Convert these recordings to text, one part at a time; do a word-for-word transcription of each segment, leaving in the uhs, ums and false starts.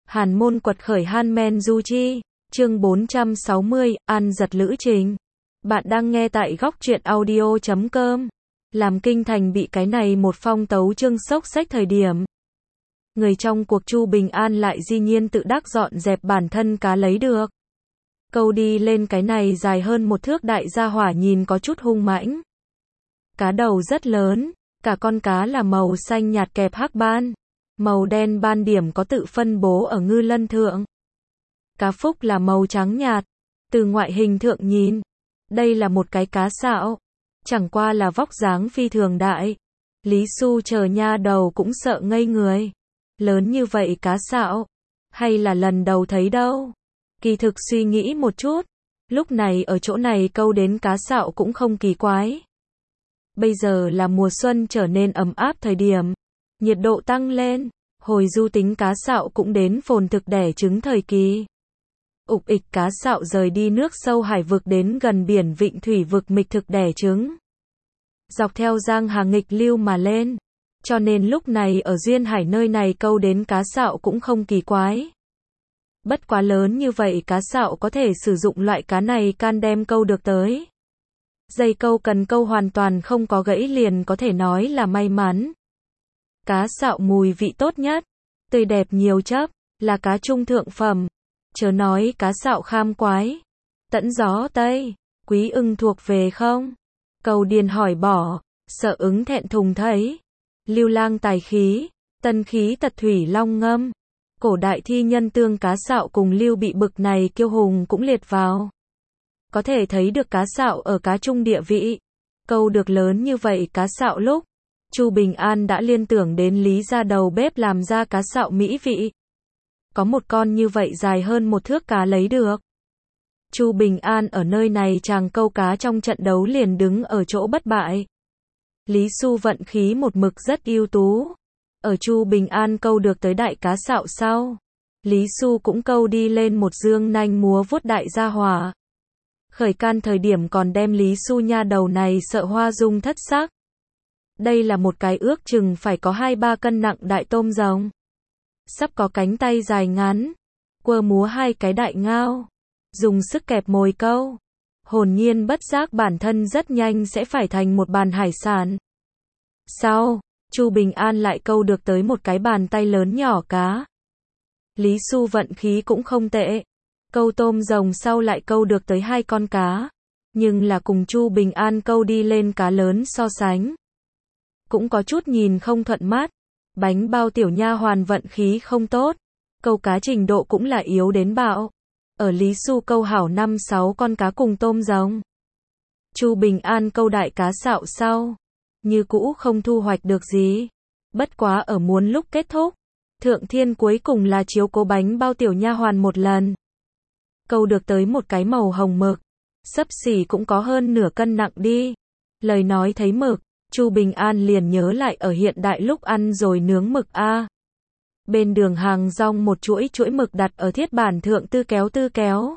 Hàn môn quật khởi Hanmen Du Chi, chương bốn trăm sáu mươi, An giật lữ trình. Bạn đang nghe tại góc truyện audio chấm com. Làm kinh thành bị cái này một phong tấu chương sốc sách thời điểm. Người trong cuộc Chu Bình An lại dĩ nhiên tự đắc dọn dẹp bản thân cá lấy được. Câu đi lên cái này dài hơn một thước đại gia hỏa nhìn có chút hung mãnh. Cá đầu rất lớn, cả con cá là màu xanh nhạt kẹp hắc ban. Màu đen ban điểm có tự phân bố ở ngư lân thượng. Cá phúc là màu trắng nhạt. Từ ngoại hình thượng nhìn, đây là một cái cá sạo. Chẳng qua là vóc dáng phi thường đại. Lý Xu chờ nha đầu cũng sợ ngây người. Lớn như vậy cá sạo, hay là lần đầu thấy đâu. Kỳ thực suy nghĩ một chút, lúc này ở chỗ này câu đến cá sạo cũng không kỳ quái. Bây giờ là mùa xuân trở nên ấm áp thời điểm. Nhiệt độ tăng lên, hồi du tính cá sạo cũng đến phồn thực đẻ trứng thời kỳ. Ục ịch cá sạo rời đi nước sâu hải vực đến gần biển Vịnh Thủy vực mịch thực đẻ trứng. Dọc theo giang hà nghịch lưu mà lên. Cho nên lúc này ở duyên hải nơi này câu đến cá sạo cũng không kỳ quái. Bất quá lớn như vậy cá sạo có thể sử dụng loại cá này can đem câu được tới. Dây câu cần câu hoàn toàn không có gãy liền có thể nói là may mắn. Cá sạo mùi vị tốt nhất, tươi đẹp nhiều chấp, là cá trung thượng phẩm. Chớ nói cá sạo kham quái. Tẫn gió Tây, quý ưng thuộc về không? Cầu điền hỏi bỏ, sợ ứng thẹn thùng thấy. Lưu lang tài khí, tân khí tật thủy long ngâm. Cổ đại thi nhân tương cá sạo cùng lưu bị bực này kiêu hùng cũng liệt vào. Có thể thấy được cá sạo ở cá trung địa vị. Câu được lớn như vậy cá sạo lúc. Chu Bình An đã liên tưởng đến Lý ra đầu bếp làm ra cá sạo mỹ vị. Có một con như vậy dài hơn một thước cá lấy được. Chu Bình An ở nơi này chàng câu cá trong trận đấu liền đứng ở chỗ bất bại. Lý Xu vận khí một mực rất ưu tú. Ở Chu Bình An câu được tới đại cá sạo sau. Lý Xu cũng câu đi lên một dương nanh múa vuốt đại gia hỏa. Khởi can thời điểm còn đem Lý Xu nha đầu này sợ hoa dung thất sắc. Đây là một cái ước chừng phải có hai ba cân nặng đại tôm rồng. Sắp có cánh tay dài ngắn. Quơ múa hai cái đại ngao. Dùng sức kẹp mồi câu. Hồn nhiên bất giác bản thân rất nhanh sẽ phải thành một bàn hải sản. Sau, Chu Bình An lại câu được tới một cái bàn tay lớn nhỏ cá. Lý Xu vận khí cũng không tệ. Câu tôm rồng sau lại câu được tới hai con cá. Nhưng là cùng Chu Bình An câu đi lên cá lớn so sánh. Cũng có chút nhìn không thuận mắt. Bánh bao tiểu nha hoàn vận khí không tốt. Câu cá trình độ cũng là yếu đến bạo. Ở Lý Xu câu hảo năm sáu con cá cùng tôm rồng. Chu Bình An câu đại cá sạo sau. Như cũ không thu hoạch được gì. Bất quá ở muốn lúc kết thúc. Thượng thiên cuối cùng là chiếu cố bánh bao tiểu nha hoàn một lần. Câu được tới một cái màu hồng mực. Xấp xỉ cũng có hơn nửa cân nặng đi. Lời nói thấy mực. Chu Bình An liền nhớ lại ở hiện đại lúc ăn rồi nướng mực a. Bên đường hàng rong một chuỗi chuỗi mực đặt ở thiết bản thượng tư kéo tư kéo.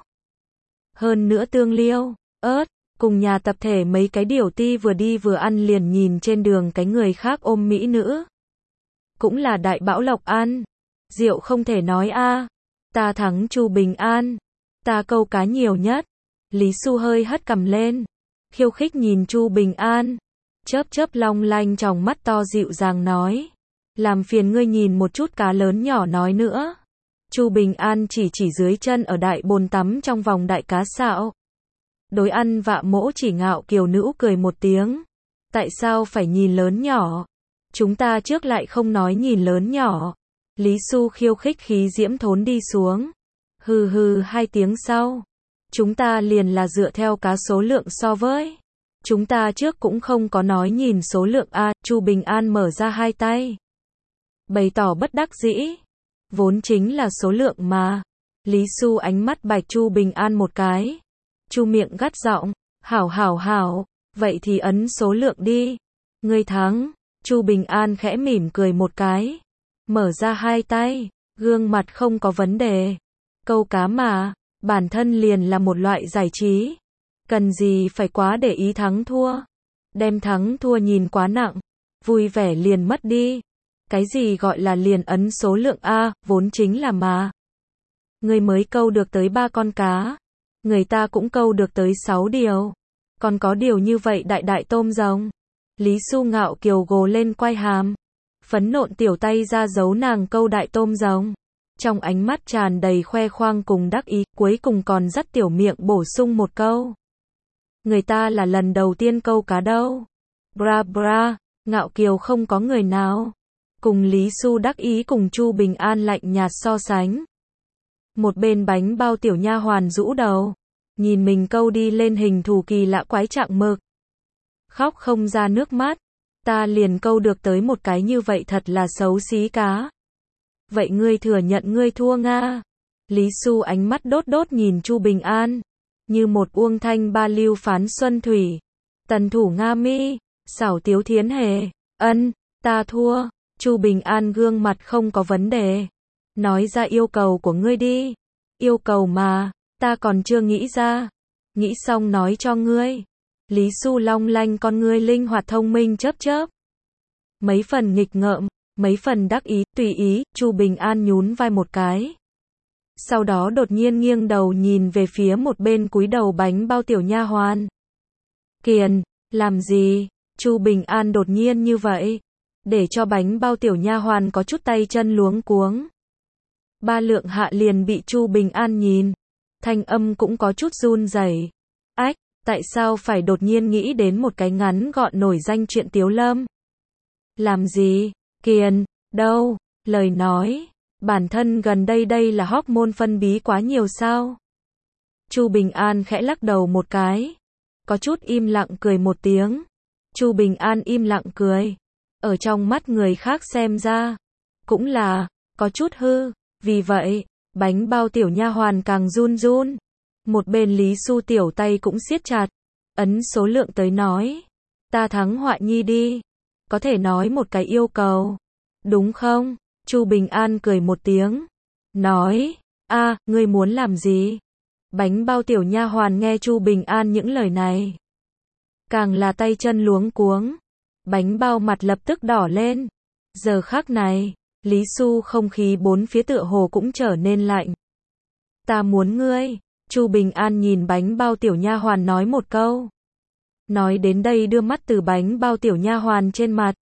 Hơn nữa tương liêu, ớt, cùng nhà tập thể mấy cái điều ti vừa đi vừa ăn liền nhìn trên đường cái người khác ôm mỹ nữ. Cũng là đại bão lộc ăn. Rượu không thể nói a. Ta thắng Chu Bình An. Ta câu cá nhiều nhất. Lý Xu hơi hất cằm lên. Khiêu khích nhìn Chu Bình An. Chớp chớp long lanh tròng mắt to dịu dàng nói. Làm phiền ngươi nhìn một chút cá lớn nhỏ nói nữa. Chu Bình An chỉ chỉ dưới chân ở đại bồn tắm trong vòng đại cá sạo. Đối ăn vạ mỗ chỉ ngạo kiều nữ cười một tiếng. Tại sao phải nhìn lớn nhỏ? Chúng ta trước lại không nói nhìn lớn nhỏ. Lý Xu khiêu khích khí diễm thốn đi xuống. Hừ hừ hai tiếng sau. Chúng ta liền là dựa theo cá số lượng so với. Chúng ta trước cũng không có nói nhìn số lượng a. Chu Bình An mở ra hai tay. Bày tỏ bất đắc dĩ. Vốn chính là số lượng mà. Lý Xu ánh mắt bạch Chu Bình An một cái. Chu miệng gắt giọng. Hảo hảo hảo. Vậy thì ấn số lượng đi. Ngươi thắng. Chu Bình An khẽ mỉm cười một cái. Mở ra hai tay. Gương mặt không có vấn đề. Câu cá mà. Bản thân liền là một loại giải trí. Cần gì phải quá để ý thắng thua. Đem thắng thua nhìn quá nặng. Vui vẻ liền mất đi. Cái gì gọi là liền ấn số lượng A, vốn chính là mà. Ngươi mới câu được tới ba con cá. Người ta cũng câu được tới sáu điều. Còn có điều như vậy đại đại tôm rồng. Lý Xu ngạo kiều gồ lên quai hàm. Phấn nộn tiểu tay ra giấu nàng câu đại tôm rồng. Trong ánh mắt tràn đầy khoe khoang cùng đắc ý, cuối cùng còn dắt tiểu miệng bổ sung một câu. Người ta là lần đầu tiên câu cá đâu. Bra bra, ngạo kiều không có người nào. Cùng Lý Xu đắc ý cùng Chu Bình An lạnh nhạt so sánh. Một bên bánh bao tiểu nha hoàn rũ đầu. Nhìn mình câu đi lên hình thù kỳ lạ quái trạng mực. Khóc không ra nước mắt. Ta liền câu được tới một cái như vậy thật là xấu xí cá. Vậy ngươi thừa nhận ngươi thua Nga. Lý Xu ánh mắt đốt đốt nhìn Chu Bình An. Như một uông thanh ba lưu phán xuân thủy. Tần thủ Nga mi. Xảo tiếu thiến hề. Ân, ta thua. Chu Bình An gương mặt không có vấn đề. Nói ra yêu cầu của ngươi đi. Yêu cầu mà, ta còn chưa nghĩ ra. Nghĩ xong nói cho ngươi. Lý Xu long lanh con ngươi linh hoạt thông minh chớp chớp. Mấy phần nghịch ngợm, mấy phần đắc ý, tùy ý, Chu Bình An nhún vai một cái. Sau đó đột nhiên nghiêng đầu nhìn về phía một bên cúi đầu bánh bao tiểu nha hoàn. Kiền, làm gì? Chu Bình An đột nhiên như vậy, để cho bánh bao tiểu nha hoàn có chút tay chân luống cuống. Ba lượng hạ liền bị Chu Bình An nhìn, thanh âm cũng có chút run rẩy. Ách, tại sao phải đột nhiên nghĩ đến một cái ngắn gọn nổi danh chuyện Tiếu Lâm? Làm gì? Kiền, đâu? Lời nói, bản thân gần đây đây là hormone phân bí quá nhiều sao? Chu Bình An khẽ lắc đầu một cái, có chút im lặng cười một tiếng. Chu Bình An im lặng cười, ở trong mắt người khác xem ra, cũng là, có chút hư, vì vậy, bánh bao tiểu nha hoàn càng run run. Một bên Lý Xu tiểu tay cũng siết chặt, ấn số lượng tới nói, ta thắng họa nhi đi, có thể nói một cái yêu cầu, đúng không? Chu Bình An cười một tiếng, nói, a, ngươi muốn làm gì? Bánh bao tiểu nha hoàn nghe Chu Bình An những lời này, càng là tay chân luống cuống. Bánh bao mặt lập tức đỏ lên. Giờ khắc này, Lý Xu không khí bốn phía tựa hồ cũng trở nên lạnh. Ta muốn ngươi. Chu Bình An nhìn bánh bao tiểu nha hoàn nói một câu. Nói đến đây đưa mắt từ bánh bao tiểu nha hoàn trên mặt,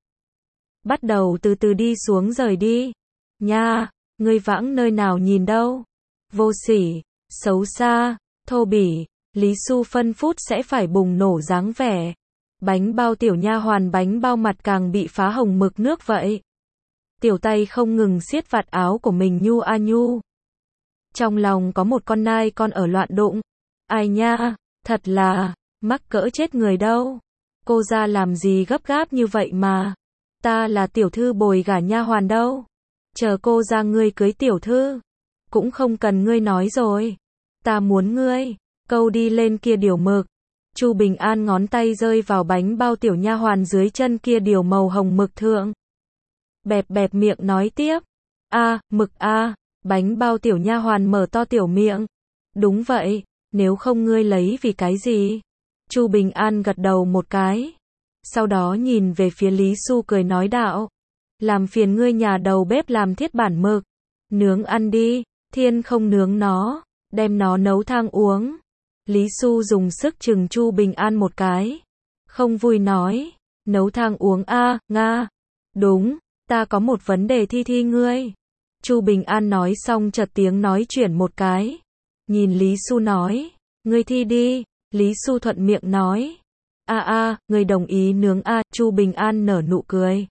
bắt đầu từ từ đi xuống rời đi. Nha, ngươi vãng nơi nào nhìn đâu? Vô sỉ, xấu xa, thô bỉ. Lý Xu phân phút sẽ phải bùng nổ dáng vẻ. Bánh bao tiểu nha hoàn bánh bao mặt càng bị phá hồng mực nước vậy. Tiểu tay không ngừng siết vạt áo của mình nhu a nhu. Trong lòng có một con nai con ở loạn đụng. Ai nha, thật là, mắc cỡ chết người đâu. Cô ra làm gì gấp gáp như vậy mà. Ta là tiểu thư bồi gả nha hoàn đâu. Chờ cô ra ngươi cưới tiểu thư. Cũng không cần ngươi nói rồi. Ta muốn ngươi, câu đi lên kia điều mực. Chu Bình An ngón tay rơi vào bánh bao tiểu nha hoàn dưới chân kia điều màu hồng mực thượng. Bẹp bẹp miệng nói tiếp. A, mực a. Bánh bao tiểu nha hoàn mở to tiểu miệng. Đúng vậy, nếu không ngươi lấy vì cái gì? Chu Bình An gật đầu một cái. Sau đó nhìn về phía Lý Xu cười nói đạo. Làm phiền ngươi nhà đầu bếp làm thiết bản mực. Nướng ăn đi, thiên không nướng nó, đem nó nấu thang uống. Lý Xu dùng sức chừng Chu Bình An một cái. Không vui nói. Nấu thang uống a, Nga. Đúng, ta có một vấn đề thi thi ngươi. Chu Bình An nói xong chợt tiếng nói chuyển một cái. Nhìn Lý Xu nói. Ngươi thi đi. Lý Xu thuận miệng nói. A a, ngươi đồng ý nướng a. Chu Bình An nở nụ cười.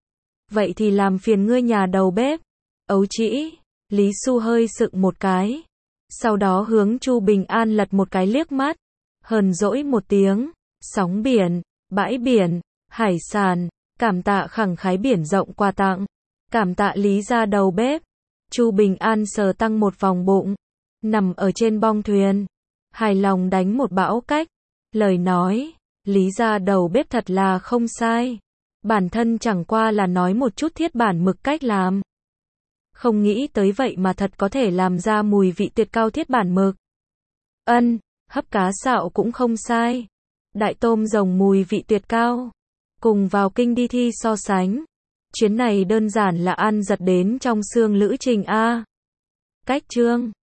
Vậy thì làm phiền ngươi nhà đầu bếp. Ấu trĩ. Lý Xu hơi sựng một cái. Sau đó hướng Chu Bình An lật một cái liếc mắt. Hờn dỗi một tiếng. Sóng biển, bãi biển, hải sản. Cảm tạ khẳng khái biển rộng quà tặng. Cảm tạ Lý gia đầu bếp. Chu Bình An sờ tăng một vòng bụng. Nằm ở trên bong thuyền. Hài lòng đánh một bão cách. Lời nói. Lý gia đầu bếp thật là không sai. Bản thân chẳng qua là nói một chút thiết bản mực cách làm. Không nghĩ tới vậy mà thật có thể làm ra mùi vị tuyệt cao thiết bản mực. Ân, hấp cá sạo cũng không sai. Đại tôm rồng mùi vị tuyệt cao. Cùng vào kinh đi thi so sánh. Chuyến này đơn giản là ăn giật đến trong xương lữ trình A. Cách chương